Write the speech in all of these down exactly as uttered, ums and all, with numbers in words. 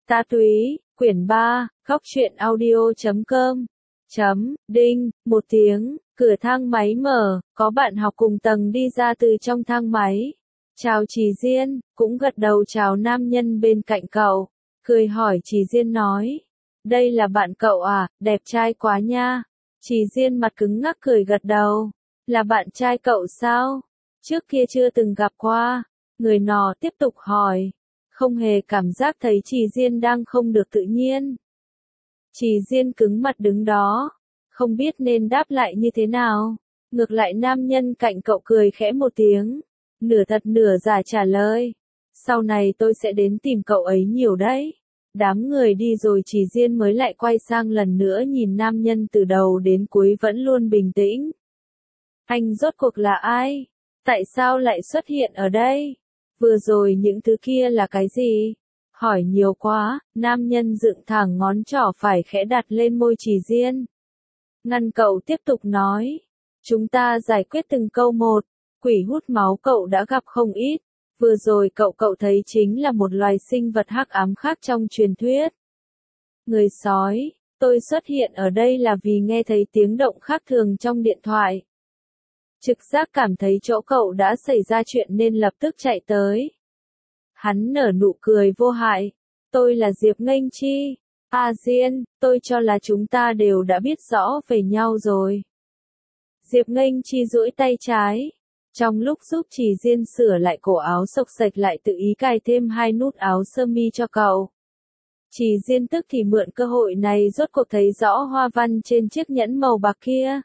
Ta Túy, quyển ba, góc truyện audio chấm com. Chấm, đinh, một tiếng, cửa thang máy mở, có bạn học cùng tầng đi ra từ trong thang máy. Chào Trì Diên, cũng gật đầu chào nam nhân bên cạnh cậu. Cười hỏi Trì Diên nói. Đây là bạn cậu à, đẹp trai quá nha. Trì Diên mặt cứng ngắc cười gật đầu. Là bạn trai cậu sao? Trước kia chưa từng gặp qua. Người nọ tiếp tục hỏi. Không hề cảm giác thấy Trì Diên đang không được tự nhiên. Trì Diên cứng mặt đứng đó, không biết nên đáp lại như thế nào. Ngược lại nam nhân cạnh cậu cười khẽ một tiếng, nửa thật nửa giả trả lời. Sau này tôi sẽ đến tìm cậu ấy nhiều đấy. Đám người đi rồi Trì Diên mới lại quay sang lần nữa nhìn nam nhân từ đầu đến cuối vẫn luôn bình tĩnh. Anh rốt cuộc là ai? Tại sao lại xuất hiện ở đây? Vừa rồi những thứ kia là cái gì? Hỏi nhiều quá, nam nhân dựng thẳng ngón trỏ phải khẽ đặt lên môi Trì Diên. Ngăn cậu tiếp tục nói. Chúng ta giải quyết từng câu một. Quỷ hút máu cậu đã gặp không ít. Vừa rồi cậu cậu thấy chính là một loài sinh vật hắc ám khác trong truyền thuyết. Người sói, tôi xuất hiện ở đây là vì nghe thấy tiếng động khác thường trong điện thoại. Trực giác cảm thấy chỗ cậu đã xảy ra chuyện nên lập tức chạy tới. Hắn nở nụ cười vô hại. Tôi là Diệp Nghênh Chi. A Diên, tôi cho là chúng ta đều đã biết rõ về nhau rồi. Diệp Nghênh Chi duỗi tay trái. Trong lúc giúp Trì Diên sửa lại cổ áo xộc xệch lại tự ý cài thêm hai nút áo sơ mi cho cậu. Trì Diên tức thì mượn cơ hội này rốt cuộc thấy rõ hoa văn trên chiếc nhẫn màu bạc kia.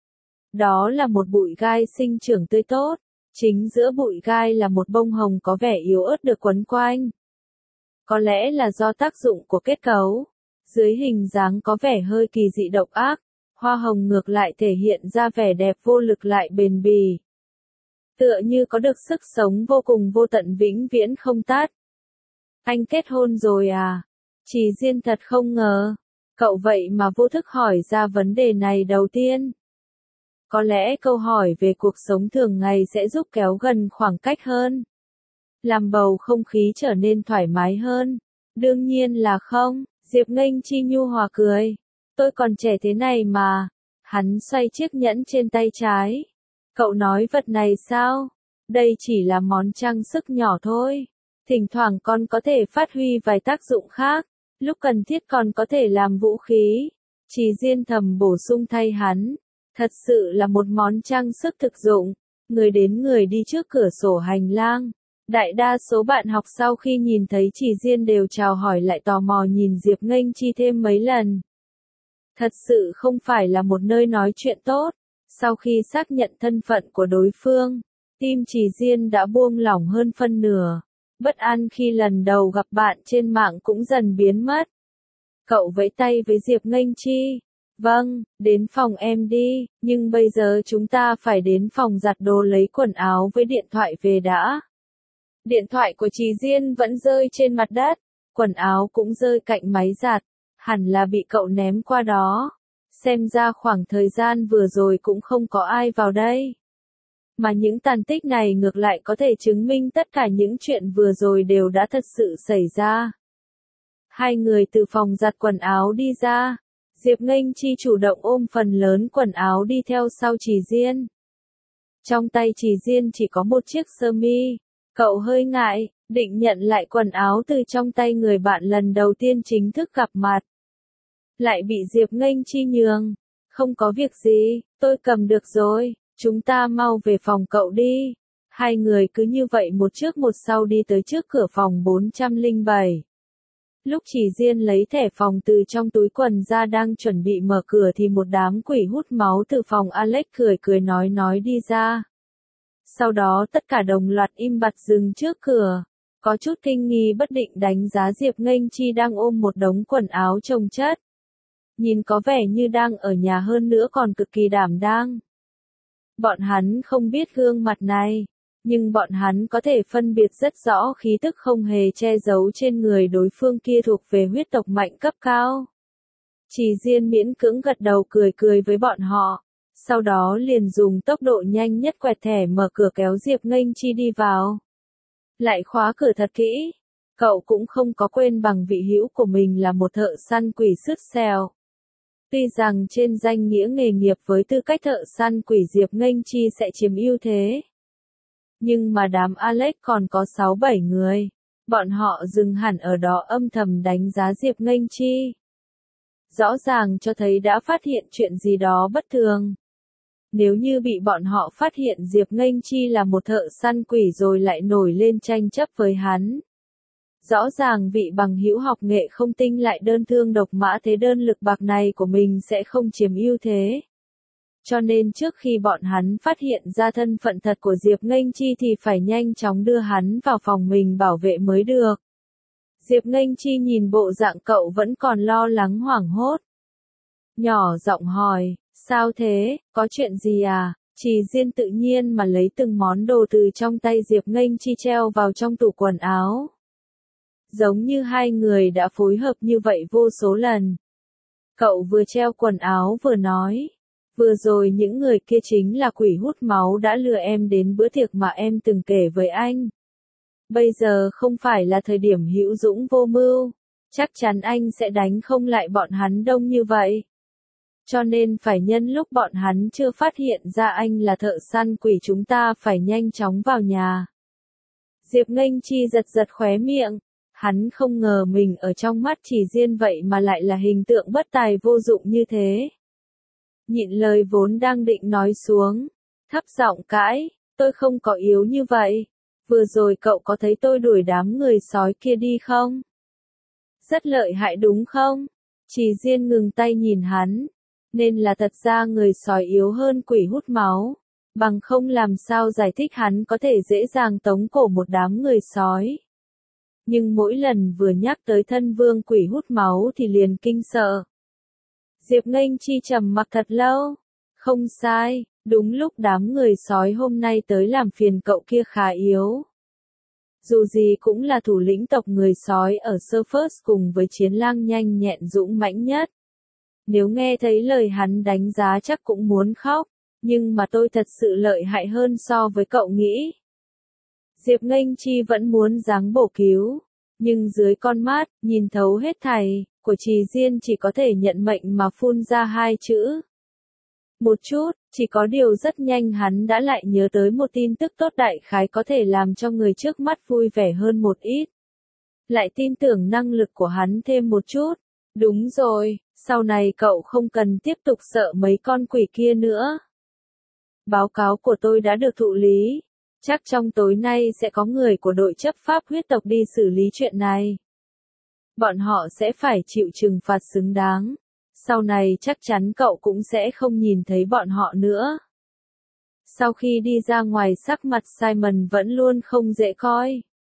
Đó là một bụi gai sinh trưởng tươi tốt. Chính giữa bụi gai là một bông hồng có vẻ yếu ớt được quấn quanh. Có lẽ là do tác dụng của kết cấu. Dưới hình dáng có vẻ hơi kỳ dị độc ác, hoa hồng ngược lại thể hiện ra vẻ đẹp vô lực lại bền bỉ. Tựa như có được sức sống vô cùng vô tận vĩnh viễn không tát. Anh kết hôn rồi à? Trì Diên thật không ngờ. Cậu vậy mà vô thức hỏi ra vấn đề này đầu tiên. Có lẽ câu hỏi về cuộc sống thường ngày sẽ giúp kéo gần khoảng cách hơn. Làm bầu không khí trở nên thoải mái hơn. Đương nhiên là không, Diệp Nghênh Chi nhu hòa cười. Tôi còn trẻ thế này mà. Hắn xoay chiếc nhẫn trên tay trái. Cậu nói vật này sao? Đây chỉ là món trang sức nhỏ thôi. Thỉnh thoảng con có thể phát huy vài tác dụng khác. Lúc cần thiết còn có thể làm vũ khí. Trì Diên thầm bổ sung thay hắn. Thật sự là một món trang sức thực dụng. Người đến người đi trước cửa sổ hành lang. Đại đa số bạn học sau khi nhìn thấy Trì Diên đều chào hỏi lại tò mò nhìn Diệp Nghênh Chi thêm mấy lần. Thật sự không phải là một nơi nói chuyện tốt. Sau khi xác nhận thân phận của đối phương, tim Trì Diên đã buông lỏng hơn phân nửa. Bất an khi lần đầu gặp bạn trên mạng cũng dần biến mất. Cậu vẫy tay với Diệp Nghênh Chi. Vâng, đến phòng em đi, nhưng bây giờ chúng ta phải đến phòng giặt đồ lấy quần áo với điện thoại về đã. Điện thoại của Trì Diên vẫn rơi trên mặt đất, quần áo cũng rơi cạnh máy giặt, hẳn là bị cậu ném qua đó. Xem ra khoảng thời gian vừa rồi cũng không có ai vào đây. Mà những tàn tích này ngược lại có thể chứng minh tất cả những chuyện vừa rồi đều đã thật sự xảy ra. Hai người từ phòng giặt quần áo đi ra. Diệp Nghênh Chi chủ động ôm phần lớn quần áo đi theo sau Trì Diên. Trong tay Trì Diên chỉ có một chiếc sơ mi. Cậu hơi ngại, định nhận lại quần áo từ trong tay người bạn lần đầu tiên chính thức gặp mặt. Lại bị Diệp Nghênh Chi nhường. Không có việc gì, tôi cầm được rồi, chúng ta mau về phòng cậu đi. Hai người cứ như vậy một trước một sau đi tới trước cửa phòng bốn trăm lẻ bảy. Lúc Trì Diên lấy thẻ phòng từ trong túi quần ra đang chuẩn bị mở cửa thì một đám quỷ hút máu từ phòng Alex cười cười nói nói đi ra. Sau đó tất cả đồng loạt im bặt dừng trước cửa. Có chút kinh nghi bất định đánh giá Diệp Nghênh Chi đang ôm một đống quần áo chồng chất. Nhìn có vẻ như đang ở nhà hơn nữa còn cực kỳ đảm đang. Bọn hắn không biết gương mặt này. Nhưng bọn hắn có thể phân biệt rất rõ khí tức không hề che giấu trên người đối phương kia thuộc về huyết tộc mạnh cấp cao. Trì Diên miễn cưỡng gật đầu cười cười với bọn họ. Sau đó liền dùng tốc độ nhanh nhất quẹt thẻ mở cửa kéo Diệp Nghênh Chi đi vào. Lại khóa cửa thật kỹ. Cậu cũng không có quên bằng vị hữu của mình là một thợ săn quỷ sứt xèo. Tuy rằng trên danh nghĩa nghề nghiệp với tư cách thợ săn quỷ Diệp Nghênh Chi sẽ chiếm ưu thế. Nhưng mà đám Alex còn có sáu bảy người. Bọn họ dừng hẳn ở đó âm thầm đánh giá Diệp Nghênh Chi. Rõ ràng cho thấy đã phát hiện chuyện gì đó bất thường. Nếu như bị bọn họ phát hiện Diệp Nghênh Chi là một thợ săn quỷ rồi lại nổi lên tranh chấp với hắn. Rõ ràng vị bằng hữu học nghệ không tinh lại đơn thương độc mã thế đơn lực bạc này của mình sẽ không chiếm ưu thế. Cho nên trước khi bọn hắn phát hiện ra thân phận thật của Diệp Nghênh Chi thì phải nhanh chóng đưa hắn vào phòng mình bảo vệ mới được. Diệp Nghênh Chi nhìn bộ dạng cậu vẫn còn lo lắng hoảng hốt. Nhỏ giọng hỏi, sao thế, có chuyện gì à? Trì Diên tự nhiên mà lấy từng món đồ từ trong tay Diệp Nghênh Chi treo vào trong tủ quần áo. Giống như hai người đã phối hợp như vậy vô số lần. Cậu vừa treo quần áo vừa nói. Vừa rồi những người kia chính là quỷ hút máu đã lừa em đến bữa tiệc mà em từng kể với anh. Bây giờ không phải là thời điểm hữu dũng vô mưu. Chắc chắn anh sẽ đánh không lại bọn hắn đông như vậy. Cho nên phải nhân lúc bọn hắn chưa phát hiện ra anh là thợ săn quỷ chúng ta phải nhanh chóng vào nhà. Diệp Nghênh Chi giật giật khóe miệng. Hắn không ngờ mình ở trong mắt Trì Diên vậy mà lại là hình tượng bất tài vô dụng như thế. Nhịn lời vốn đang định nói xuống. Thấp giọng cãi, tôi không có yếu như vậy. Vừa rồi cậu có thấy tôi đuổi đám người sói kia đi không? Rất lợi hại đúng không? Trì Diên ngừng tay nhìn hắn. Nên là thật ra người sói yếu hơn quỷ hút máu. Bằng không làm sao giải thích hắn có thể dễ dàng tống cổ một đám người sói. Nhưng mỗi lần vừa nhắc tới thân vương quỷ hút máu thì liền kinh sợ. Diệp Nghênh Chi trầm mặc thật lâu. Không sai, đúng lúc đám người sói hôm nay tới làm phiền cậu kia khá yếu. Dù gì cũng là thủ lĩnh tộc người sói ở Surface cùng với chiến lang nhanh nhẹn dũng mãnh nhất. Nếu nghe thấy lời hắn đánh giá chắc cũng muốn khóc, nhưng mà tôi thật sự lợi hại hơn so với cậu nghĩ. Diệp Nghênh Chi vẫn muốn giáng bổ cứu, nhưng dưới con mắt, nhìn thấu hết thảy, của Trì Diên chỉ có thể nhận mệnh mà phun ra hai chữ. Một chút, chỉ có điều rất nhanh hắn đã lại nhớ tới một tin tức tốt đại khái có thể làm cho người trước mắt vui vẻ hơn một ít. Lại tin tưởng năng lực của hắn thêm một chút. Đúng rồi, sau này cậu không cần tiếp tục sợ mấy con quỷ kia nữa. Báo cáo của tôi đã được thụ lý. Chắc trong tối nay sẽ có người của đội chấp pháp huyết tộc đi xử lý chuyện này. Bọn họ sẽ phải chịu trừng phạt xứng đáng. Sau này chắc chắn cậu cũng sẽ không nhìn thấy bọn họ nữa. Sau khi đi ra ngoài sắc mặt Simon vẫn luôn không dễ coi.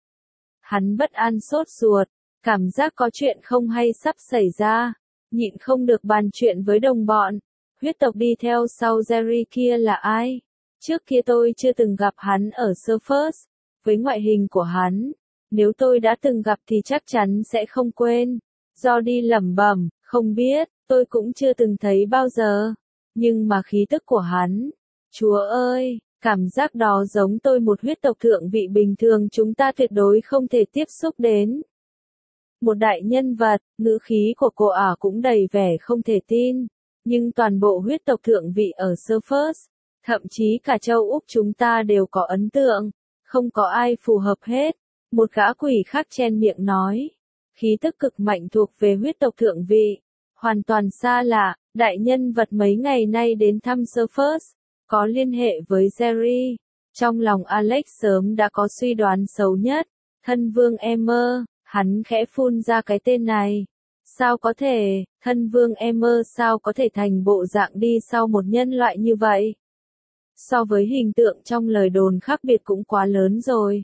Hắn bất an sốt ruột, cảm giác có chuyện không hay sắp xảy ra, nhịn không được bàn chuyện với đồng bọn. Huyết tộc đi theo sau Jerry kia là ai? Trước kia tôi chưa từng gặp hắn ở Surface. Với ngoại hình của hắn, nếu tôi đã từng gặp thì chắc chắn sẽ không quên. Do đi lẩm bẩm, không biết, tôi cũng chưa từng thấy bao giờ. Nhưng mà khí tức của hắn, Chúa ơi, cảm giác đó giống tôi một huyết tộc thượng vị bình thường chúng ta tuyệt đối không thể tiếp xúc đến. Một đại nhân vật, ngữ khí của cô ả cũng đầy vẻ không thể tin. Nhưng toàn bộ huyết tộc thượng vị ở Surface, thậm chí cả châu Úc chúng ta đều có ấn tượng, không có ai phù hợp hết. Một gã quỷ khác chen miệng nói, khí tức cực mạnh thuộc về huyết tộc thượng vị, hoàn toàn xa lạ, đại nhân vật mấy ngày nay đến thăm Surface, có liên hệ với Jerry. Trong lòng Alex sớm đã có suy đoán xấu nhất, thân vương Emmer, hắn khẽ phun ra cái tên này. Sao có thể, thân vương Emmer sao có thể thành bộ dạng đi sau một nhân loại như vậy? So với hình tượng trong lời đồn khác biệt cũng quá lớn rồi.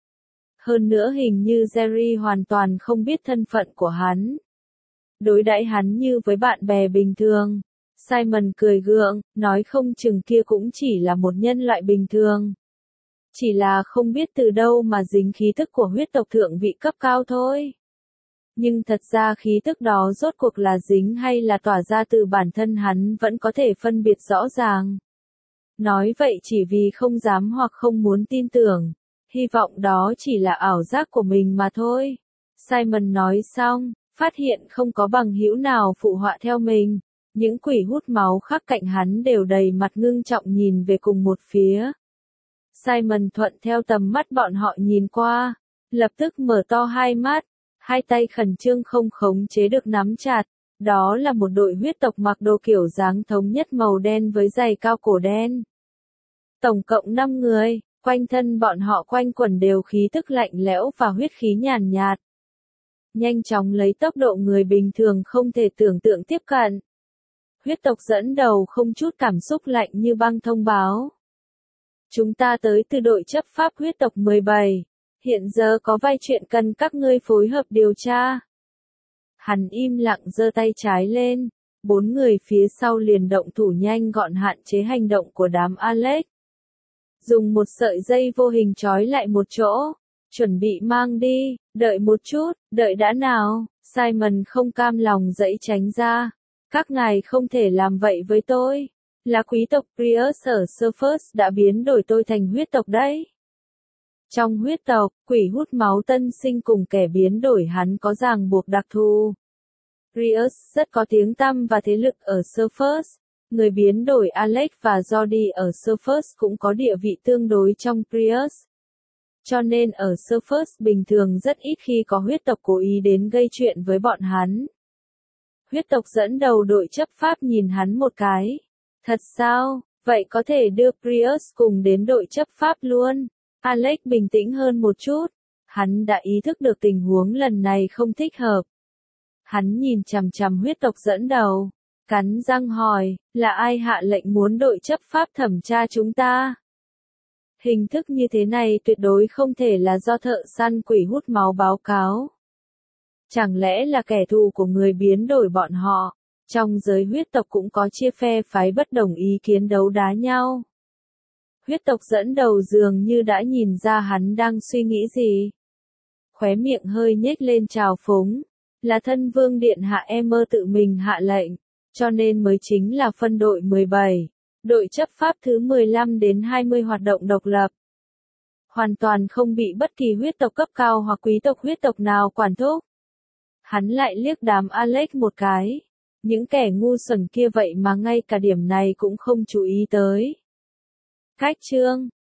Hơn nữa hình như Jerry hoàn toàn không biết thân phận của hắn. Đối đãi hắn như với bạn bè bình thường. Simon cười gượng, nói không chừng kia cũng chỉ là một nhân loại bình thường. Chỉ là không biết từ đâu mà dính khí tức của huyết tộc thượng vị cấp cao thôi. Nhưng thật ra khí tức đó rốt cuộc là dính hay là tỏa ra từ bản thân hắn vẫn có thể phân biệt rõ ràng. Nói vậy chỉ vì không dám hoặc không muốn tin tưởng. Hy vọng đó chỉ là ảo giác của mình mà thôi. Simon nói xong, phát hiện không có bằng hữu nào phụ họa theo mình. Những quỷ hút máu khác cạnh hắn đều đầy mặt ngưng trọng nhìn về cùng một phía. Simon thuận theo tầm mắt bọn họ nhìn qua, lập tức mở to hai mắt, hai tay khẩn trương không khống chế được nắm chặt. Đó là một đội huyết tộc mặc đồ kiểu dáng thống nhất màu đen với giày cao cổ đen. Tổng cộng năm người, quanh thân bọn họ quanh quẩn đều khí tức lạnh lẽo và huyết khí nhàn nhạt. Nhanh chóng lấy tốc độ người bình thường không thể tưởng tượng tiếp cận. Huyết tộc dẫn đầu không chút cảm xúc lạnh như băng thông báo. Chúng ta tới từ đội chấp pháp huyết tộc mười bảy. Hiện giờ có vài chuyện cần các ngươi phối hợp điều tra. Hắn im lặng giơ tay trái lên. Bốn người phía sau liền động thủ nhanh gọn hạn chế hành động của đám Alex. Dùng một sợi dây vô hình trói lại một chỗ. Chuẩn bị mang đi, đợi một chút, đợi đã nào. Simon không cam lòng dãy tránh ra. Các ngài không thể làm vậy với tôi. Là quý tộc Prius ở Surface đã biến đổi tôi thành huyết tộc đấy. Trong huyết tộc, quỷ hút máu tân sinh cùng kẻ biến đổi hắn có ràng buộc đặc thù. Prius rất có tiếng tăm và thế lực ở Surface. Người biến đổi Alex và Jordi ở Surface cũng có địa vị tương đối trong Prius. Cho nên ở Surface bình thường rất ít khi có huyết tộc cố ý đến gây chuyện với bọn hắn. Huyết tộc dẫn đầu đội chấp pháp nhìn hắn một cái. Thật sao, vậy có thể đưa Prius cùng đến đội chấp pháp luôn. Alex bình tĩnh hơn một chút. Hắn đã ý thức được tình huống lần này không thích hợp. Hắn nhìn chằm chằm huyết tộc dẫn đầu. Cắn răng hỏi, là ai hạ lệnh muốn đội chấp pháp thẩm tra chúng ta? Hình thức như thế này tuyệt đối không thể là do thợ săn quỷ hút máu báo cáo. Chẳng lẽ là kẻ thù của người biến đổi bọn họ? Trong giới huyết tộc cũng có chia phe phái bất đồng ý kiến đấu đá nhau. Huyết tộc dẫn đầu dường như đã nhìn ra hắn đang suy nghĩ gì. Khóe miệng hơi nhếch lên trào phúng. Là thân vương điện hạ Emmer tự mình hạ lệnh, cho nên mới chính là phân đội mười bảy. Đội chấp pháp thứ mười lăm đến hai mươi hoạt động độc lập. Hoàn toàn không bị bất kỳ huyết tộc cấp cao hoặc quý tộc huyết tộc nào quản thúc. Hắn lại liếc đám Alex một cái. Những kẻ ngu xuẩn kia vậy mà ngay cả điểm này cũng không chú ý tới. Cách chương